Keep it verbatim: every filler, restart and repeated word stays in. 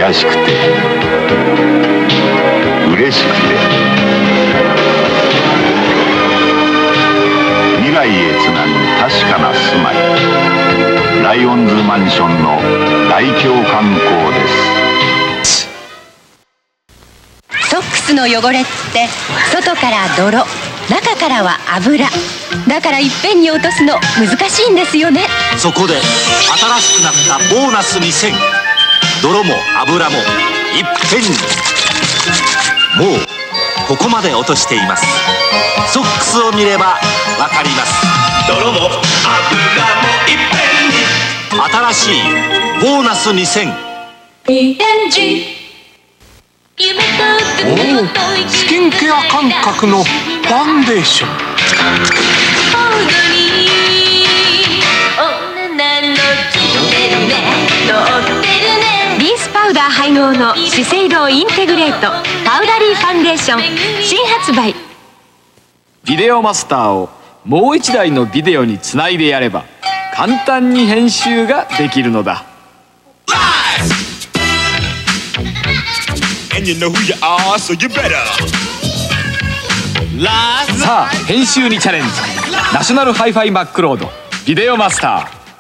優しくて嬉しくて未来へつなぐ確かな住まい、ライオンズマンションの大京観光です。 ソックスの汚れって外から泥、中からは油だからいっぺんに落とすの難しいんですよね。 そこで新しくなったボーナスにせん、泥も油もいっぺんに。もうここまで落としています。ソックスを見ればわかります。 泥も油もいっぺんに。 新しいボーナスにせん。 ピーエヌジー。おお、スキンケア感覚のファンデーション。 リンスパウダー配合の資生堂インテグレートパウダリーファンデーション新発売。 ビデオマスターをもう一台のビデオにつないでやれば簡単に編集ができるのだ。さあ編集にチャレンジ。ナショナルハイファイマックロードビデオマスター。